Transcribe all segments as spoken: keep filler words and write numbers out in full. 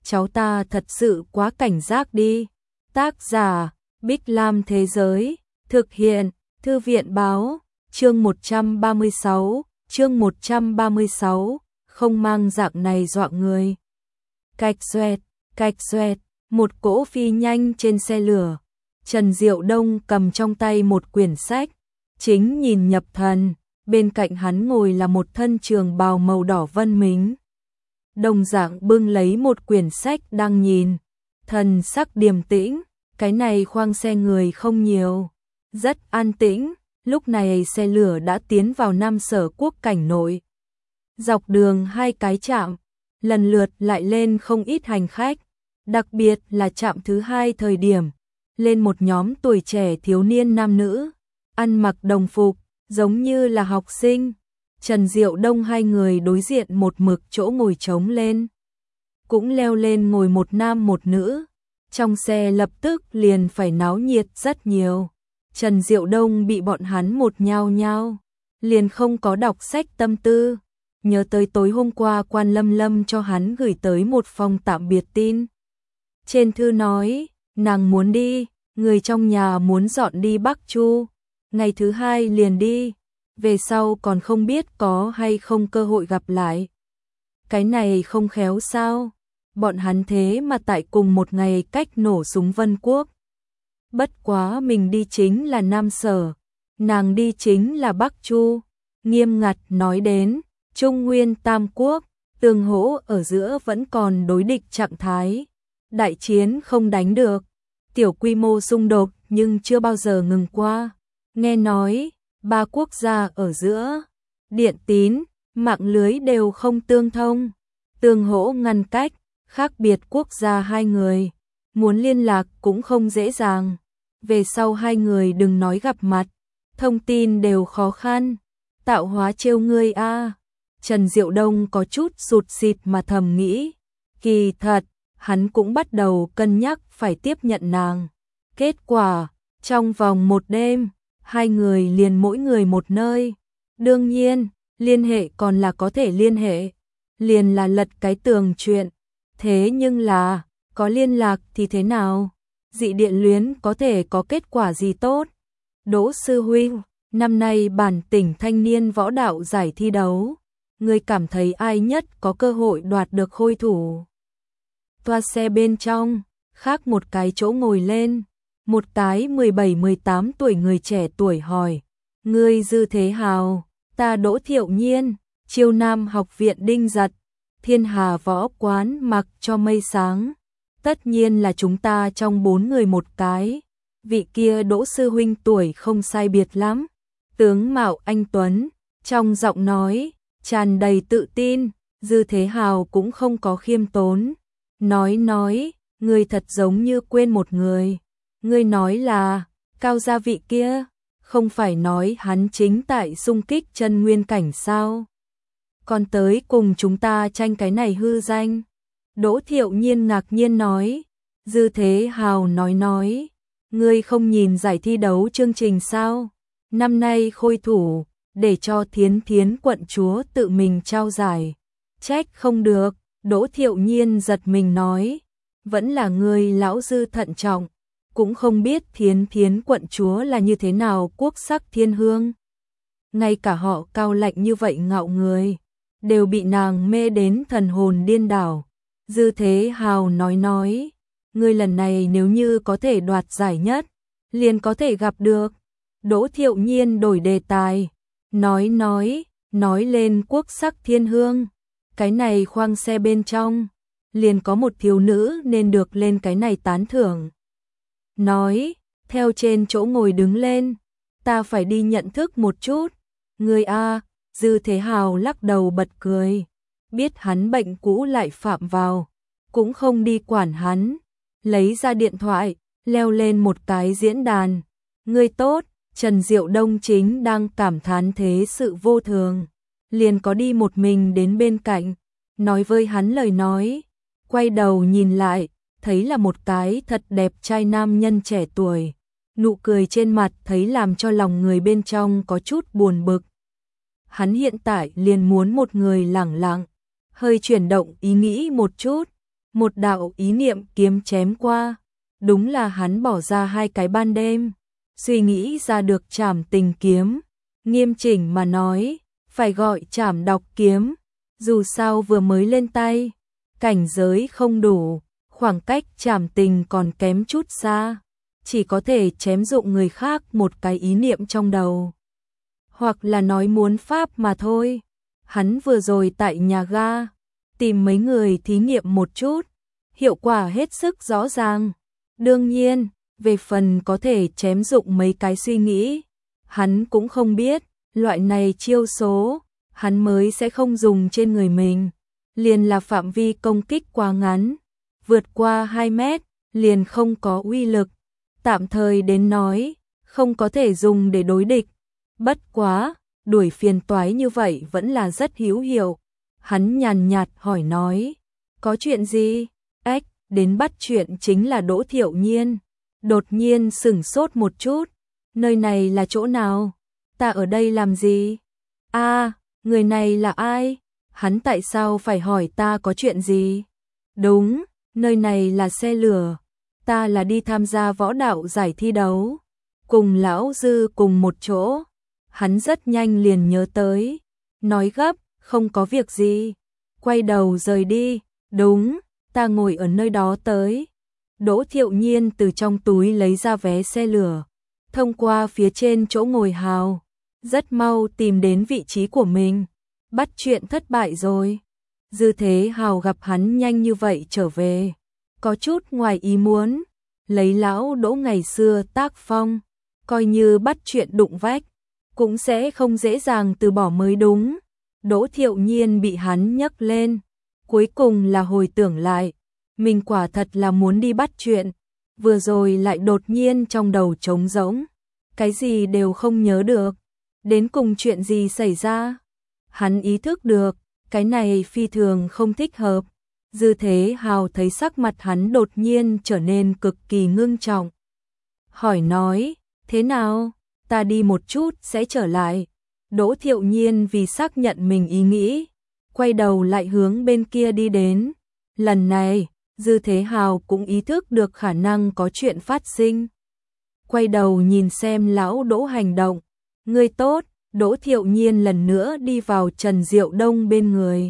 cháu ta thật sự quá cảnh giác đi. Tác giả, Bích Lam Thế Giới, thực hiện, Thư viện Báo, chương một trăm ba mươi sáu, chương một trăm ba mươi sáu, không mang dạng này dọa người. Cạch xoẹt, cạch xoẹt, một cỗ phi nhanh trên xe lửa. Trần Diệu Đông cầm trong tay một quyển sách, chính nhìn nhập thần, bên cạnh hắn ngồi là một thân trường bào màu đỏ Vân Mính. Đồng dạng bưng lấy một quyển sách đang nhìn, thần sắc điềm tĩnh, cái này khoang xe người không nhiều, rất an tĩnh, lúc này xe lửa đã tiến vào Nam Sở Quốc cảnh nội. Dọc đường hai cái trạm, lần lượt lại lên không ít hành khách, đặc biệt là trạm thứ hai thời điểm, lên một nhóm tuổi trẻ thiếu niên nam nữ, ăn mặc đồng phục, giống như là học sinh. Trần Diệu Đông hai người đối diện một mực chỗ ngồi trống lên. Cũng leo lên ngồi một nam một nữ. Trong xe lập tức liền phải náo nhiệt rất nhiều. Trần Diệu Đông bị bọn hắn một nhao nhao, liền không có đọc sách tâm tư. Nhớ tới tối hôm qua Quan Lâm Lâm cho hắn gửi tới một phong tạm biệt tin. Trên thư nói, nàng muốn đi, người trong nhà muốn dọn đi Bắc Chu. Ngày thứ hai liền đi. Về sau còn không biết có hay không cơ hội gặp lại. Cái này không khéo sao? Bọn hắn thế mà tại cùng một ngày cách nổ súng Vân Quốc. Bất quá mình đi chính là Nam Sở, nàng đi chính là Bắc Chu. Nghiêm ngặt nói đến, Trung Nguyên Tam Quốc, tương hỗ ở giữa vẫn còn đối địch trạng thái. Đại chiến không đánh được, tiểu quy mô xung đột nhưng chưa bao giờ ngừng qua. Nghe nói, ba quốc gia ở giữa, điện tín, mạng lưới đều không tương thông, tương hỗ ngăn cách, khác biệt quốc gia hai người, muốn liên lạc cũng không dễ dàng. Về sau hai người đừng nói gặp mặt, thông tin đều khó khăn, tạo hóa trêu ngươi a. Trần Diệu Đông có chút sụt sịt mà thầm nghĩ, kỳ thật, hắn cũng bắt đầu cân nhắc phải tiếp nhận nàng. Kết quả, trong vòng một đêm, hai người liền mỗi người một nơi. Đương nhiên, liên hệ còn là có thể liên hệ, liền là lật cái tường chuyện. Thế nhưng là, có liên lạc thì thế nào? Dị điện luyến có thể có kết quả gì tốt? Đỗ sư huynh, năm nay bản tỉnh thanh niên võ đạo giải thi đấu, ngươi cảm thấy ai nhất có cơ hội đoạt được khôi thủ? Toa xe bên trong, khác một cái chỗ ngồi lên, một cái mười bảy mười tám tuổi người trẻ tuổi hỏi, ngươi Dư Thế Hào, ta Đỗ Thiệu Nhiên, Chiêu Nam học viện Đinh Giật, Thiên Hà võ quán Mặc cho Mây Sáng, tất nhiên là chúng ta trong bốn người một cái. Vị kia Đỗ sư huynh tuổi không sai biệt lắm, tướng mạo anh tuấn, trong giọng nói tràn đầy tự tin. Dư Thế Hào cũng không có khiêm tốn, nói nói, ngươi thật giống như quên một người. Ngươi nói là, Cao gia vị kia, không phải nói hắn chính tại xung kích chân nguyên cảnh sao? Còn tới cùng chúng ta tranh cái này hư danh. Đỗ Thiệu Nhiên ngạc nhiên nói. Dư Thế Hào nói nói, ngươi không nhìn giải thi đấu chương trình sao? Năm nay khôi thủ, để cho Thiến Thiến quận chúa tự mình trao giải. Trách không được, Đỗ Thiệu Nhiên giật mình nói, vẫn là ngươi lão Dư thận trọng. Cũng không biết Thiến Thiến quận chúa là như thế nào quốc sắc thiên hương. Ngay cả họ Cao lạnh như vậy ngạo người, đều bị nàng mê đến thần hồn điên đảo. Dư Thế Hào nói nói, ngươi lần này nếu như có thể đoạt giải nhất, liền có thể gặp được. Đỗ Thiệu Nhiên đổi đề tài, nói nói, nói lên quốc sắc thiên hương. Cái này khoang xe bên trong, liền có một thiếu nữ nên được lên cái này tán thưởng. Nói, theo trên chỗ ngồi đứng lên, ta phải đi nhận thức một chút. Người a. Dư Thế Hào lắc đầu bật cười, biết hắn bệnh cũ lại phạm vào, cũng không đi quản hắn, lấy ra điện thoại, leo lên một cái diễn đàn. Người tốt, Trần Diệu Đông chính đang cảm thán thế sự vô thường, liền có đi một mình đến bên cạnh, nói với hắn lời nói, quay đầu nhìn lại, thấy là một cái thật đẹp trai nam nhân trẻ tuổi, nụ cười trên mặt thấy làm cho lòng người bên trong có chút buồn bực. Hắn hiện tại liền muốn một người lẳng lặng, hơi chuyển động ý nghĩ một chút, một đạo ý niệm kiếm chém qua, đúng là hắn bỏ ra hai cái ban đêm, suy nghĩ ra được Trảm Tình kiếm, nghiêm chỉnh mà nói, phải gọi Trảm Độc kiếm, dù sao vừa mới lên tay, cảnh giới không đủ, khoảng cách Trảm Tình còn kém chút xa, chỉ có thể chém dụng người khác một cái ý niệm trong đầu, hoặc là nói muốn pháp mà thôi. Hắn vừa rồi tại nhà ga, tìm mấy người thí nghiệm một chút, hiệu quả hết sức rõ ràng. Đương nhiên, về phần có thể chém dụng mấy cái suy nghĩ, hắn cũng không biết, loại này chiêu số, hắn mới sẽ không dùng trên người mình. Liền là phạm vi công kích quá ngắn, vượt qua hai mét, liền không có uy lực. Tạm thời đến nói, không có thể dùng để đối địch. Bất quá, đuổi phiền toái như vậy vẫn là rất hữu hiệu. Hắn nhàn nhạt hỏi nói, có chuyện gì? Ếch, đến bắt chuyện chính là Đỗ Thiệu Nhiên. Đột nhiên sửng sốt một chút, nơi này là chỗ nào? Ta ở đây làm gì? A, người này là ai? Hắn tại sao phải hỏi ta có chuyện gì? Đúng, nơi này là xe lửa. Ta là đi tham gia võ đạo giải thi đấu, cùng lão Dư cùng một chỗ. Hắn rất nhanh liền nhớ tới, nói gấp, không có việc gì, quay đầu rời đi. Đúng, ta ngồi ở nơi đó tới. Đỗ Thiệu Nhiên từ trong túi lấy ra vé xe lửa, thông qua phía trên chỗ ngồi hào, rất mau tìm đến vị trí của mình. Bắt chuyện thất bại rồi. Dư Thế Hào gặp hắn nhanh như vậy trở về, có chút ngoài ý muốn, lấy lão Đỗ ngày xưa tác phong, coi như bắt chuyện đụng vách, cũng sẽ không dễ dàng từ bỏ mới đúng. Đỗ Thiệu Nhiên bị hắn nhấc lên, cuối cùng là hồi tưởng lại, mình quả thật là muốn đi bắt chuyện, vừa rồi lại đột nhiên trong đầu trống rỗng, cái gì đều không nhớ được, đến cùng chuyện gì xảy ra. Hắn ý thức được, cái này phi thường không thích hợp. Dư Thế Hào thấy sắc mặt hắn đột nhiên trở nên cực kỳ ngưng trọng. Hỏi nói, thế nào? Ta đi một chút sẽ trở lại. Đỗ Thiệu Nhiên vì xác nhận mình ý nghĩ, quay đầu lại hướng bên kia đi đến. Lần này, Dư Thế Hào cũng ý thức được khả năng có chuyện phát sinh. Quay đầu nhìn xem lão Đỗ hành động. Ngươi tốt. Đỗ Thiệu Nhiên lần nữa đi vào Trần Diệu Đông bên người.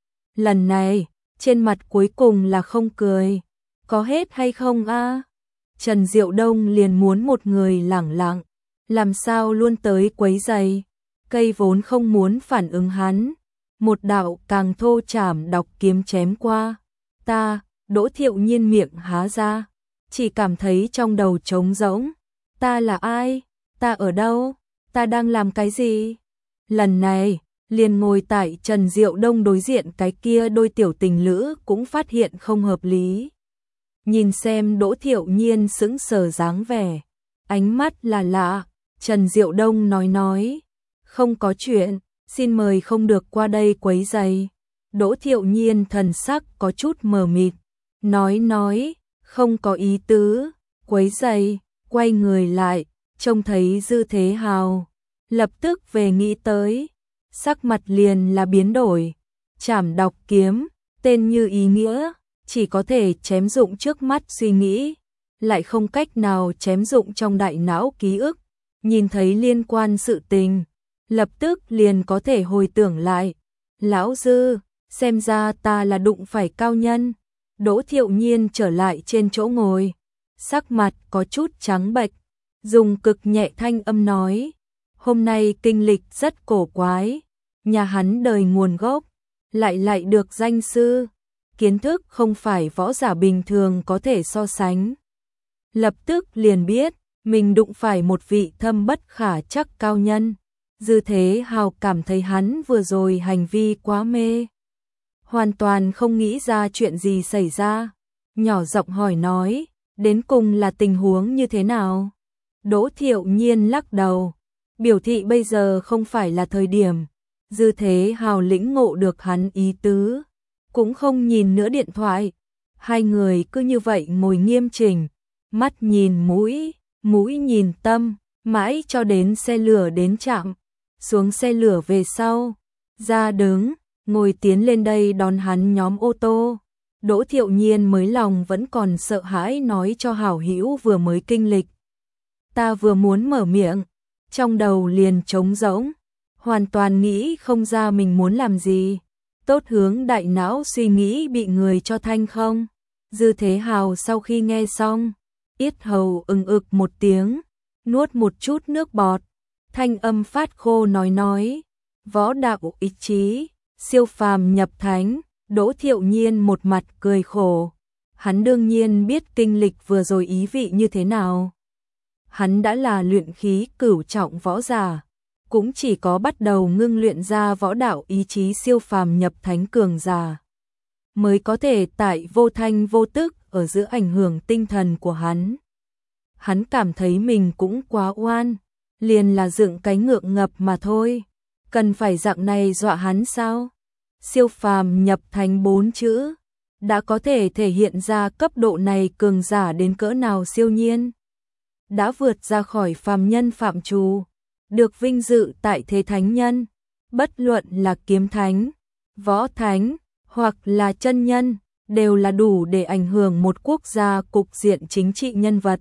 Lần này, trên mặt cuối cùng là không cười. Có hết hay không a? Trần Diệu Đông liền muốn một người lẳng lặng, làm sao luôn tới quấy giày. Cây vốn không muốn phản ứng hắn, một đạo càng thô trảm độc kiếm chém qua. Ta, Đỗ Thiệu Nhiên miệng há ra, chỉ cảm thấy trong đầu trống rỗng. Ta là ai? Ta ở đâu? Ta đang làm cái gì? Lần này, liền ngồi tại Trần Diệu Đông đối diện cái kia đôi tiểu tình lữ cũng phát hiện không hợp lý. Nhìn xem Đỗ Thiệu Nhiên sững sờ dáng vẻ, ánh mắt là lạ, Trần Diệu Đông nói nói, không có chuyện, xin mời không được qua đây quấy rầy. Đỗ Thiệu Nhiên thần sắc có chút mờ mịt, nói nói, không có ý tứ, quấy rầy, quay người lại, trông thấy Dư Thế Hào, lập tức về nghĩ tới, sắc mặt liền là biến đổi. Trảm Độc kiếm, tên như ý nghĩa, chỉ có thể chém dụng trước mắt suy nghĩ, lại không cách nào chém dụng trong đại não ký ức, nhìn thấy liên quan sự tình, lập tức liền có thể hồi tưởng lại. Lão Dư, xem ra ta là đụng phải cao nhân. Đỗ Thiệu Nhiên trở lại trên chỗ ngồi, sắc mặt có chút trắng bệch, dùng cực nhẹ thanh âm nói, hôm nay kinh lịch rất cổ quái, nhà hắn đời nguồn gốc, lại lại được danh sư, kiến thức không phải võ giả bình thường có thể so sánh. Lập tức liền biết, mình đụng phải một vị thâm bất khả trắc cao nhân. Dư Thế Hào cảm thấy hắn vừa rồi hành vi quá mê, hoàn toàn không nghĩ ra chuyện gì xảy ra, nhỏ giọng hỏi nói, đến cùng là tình huống như thế nào? Đỗ Thiệu Nhiên lắc đầu, biểu thị bây giờ không phải là thời điểm. Dư Thế Hào lĩnh ngộ được hắn ý tứ, cũng không nhìn nữa điện thoại. Hai người cứ như vậy ngồi nghiêm chỉnh, mắt nhìn mũi, mũi nhìn tâm, mãi cho đến xe lửa đến trạm. Xuống xe lửa về sau, ra đứng, ngồi tiến lên đây đón hắn nhóm ô tô. Đỗ Thiệu Nhiên mới lòng vẫn còn sợ hãi nói cho hảo hữu vừa mới kinh lịch. Ta vừa muốn mở miệng, trong đầu liền trống rỗng, hoàn toàn nghĩ không ra mình muốn làm gì. Tốt hướng đại não suy nghĩ bị người cho thanh không. Dư Thế Hào sau khi nghe xong, yết hầu ừng ực một tiếng, nuốt một chút nước bọt, thanh âm phát khô nói nói, võ đạo ý chí, siêu phàm nhập thánh. Đỗ Thiệu Nhiên một mặt cười khổ, hắn đương nhiên biết kinh lịch vừa rồi ý vị như thế nào. Hắn đã là luyện khí cửu trọng võ giả, cũng chỉ có bắt đầu ngưng luyện ra võ đạo ý chí siêu phàm nhập thánh cường giả, mới có thể tại vô thanh vô tức ở giữa ảnh hưởng tinh thần của hắn. Hắn cảm thấy mình cũng quá oan, liền là dựng cái ngượng ngập mà thôi, cần phải dạng này dọa hắn sao? Siêu phàm nhập thánh bốn chữ, đã có thể thể hiện ra cấp độ này cường giả đến cỡ nào siêu nhiên. Đã vượt ra khỏi phàm nhân phạm trù, được vinh dự tại thế thánh nhân, bất luận là kiếm thánh, võ thánh, hoặc là chân nhân, đều là đủ để ảnh hưởng một quốc gia cục diện chính trị nhân vật.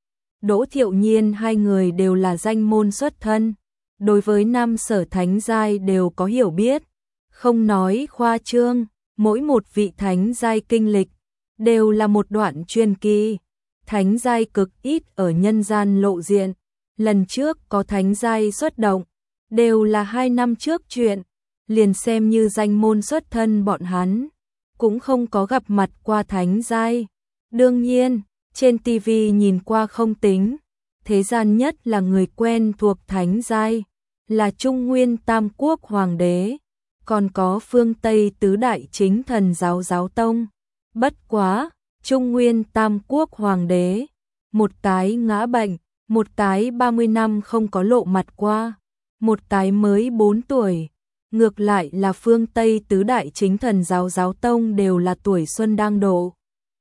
Đỗ Thiệu Nhiên hai người đều là danh môn xuất thân, đối với năm sở thánh giai đều có hiểu biết. Không nói khoa trương, mỗi một vị thánh giai kinh lịch đều là một đoạn truyền kỳ. Thánh giai cực ít ở nhân gian lộ diện, lần trước có thánh giai xuất động, đều là hai năm trước chuyện, liền xem như danh môn xuất thân bọn hắn, cũng không có gặp mặt qua thánh giai. Đương nhiên, trên ti vi nhìn qua không tính, thế gian nhất là người quen thuộc thánh giai, là Trung Nguyên Tam Quốc Hoàng đế. Còn có phương Tây tứ đại chính thần giáo giáo tông. Bất quá, Trung Nguyên Tam Quốc Hoàng đế, một cái ngã bệnh, một cái ba mươi năm không có lộ mặt qua, một cái mới bốn tuổi. Ngược lại là phương Tây tứ đại chính thần giáo giáo tông đều là tuổi xuân đang độ.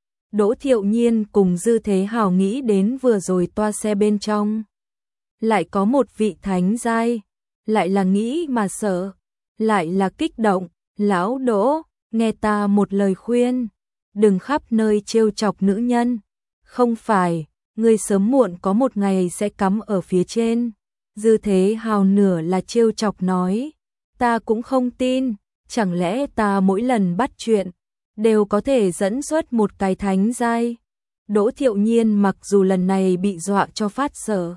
Đỗ Thiệu Nhiên cùng Dư Thế Hào nghĩ đến vừa rồi toa xe bên trong, lại có một vị thánh giai, lại là nghĩ mà sợ, lại là kích động. Lão Đỗ, nghe ta một lời khuyên, đừng khắp nơi trêu chọc nữ nhân, không phải, ngươi sớm muộn có một ngày sẽ cắm ở phía trên. Dư Thế Hào nửa là trêu chọc nói, ta cũng không tin, chẳng lẽ ta mỗi lần bắt chuyện đều có thể dẫn xuất một cái thánh giai. Đỗ Thiệu Nhiên mặc dù lần này bị dọa cho phát sợ,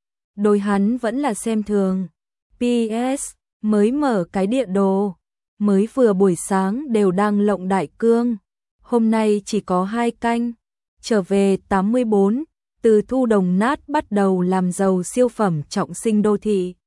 đối hắn vẫn là xem thường. pê ét mới mở cái địa đồ, mới vừa buổi sáng đều đang lộng đại cương, hôm nay chỉ có hai canh, trở về tám mươi bốn, từ thu đồng nát bắt đầu làm giàu siêu phẩm trọng sinh đô thị.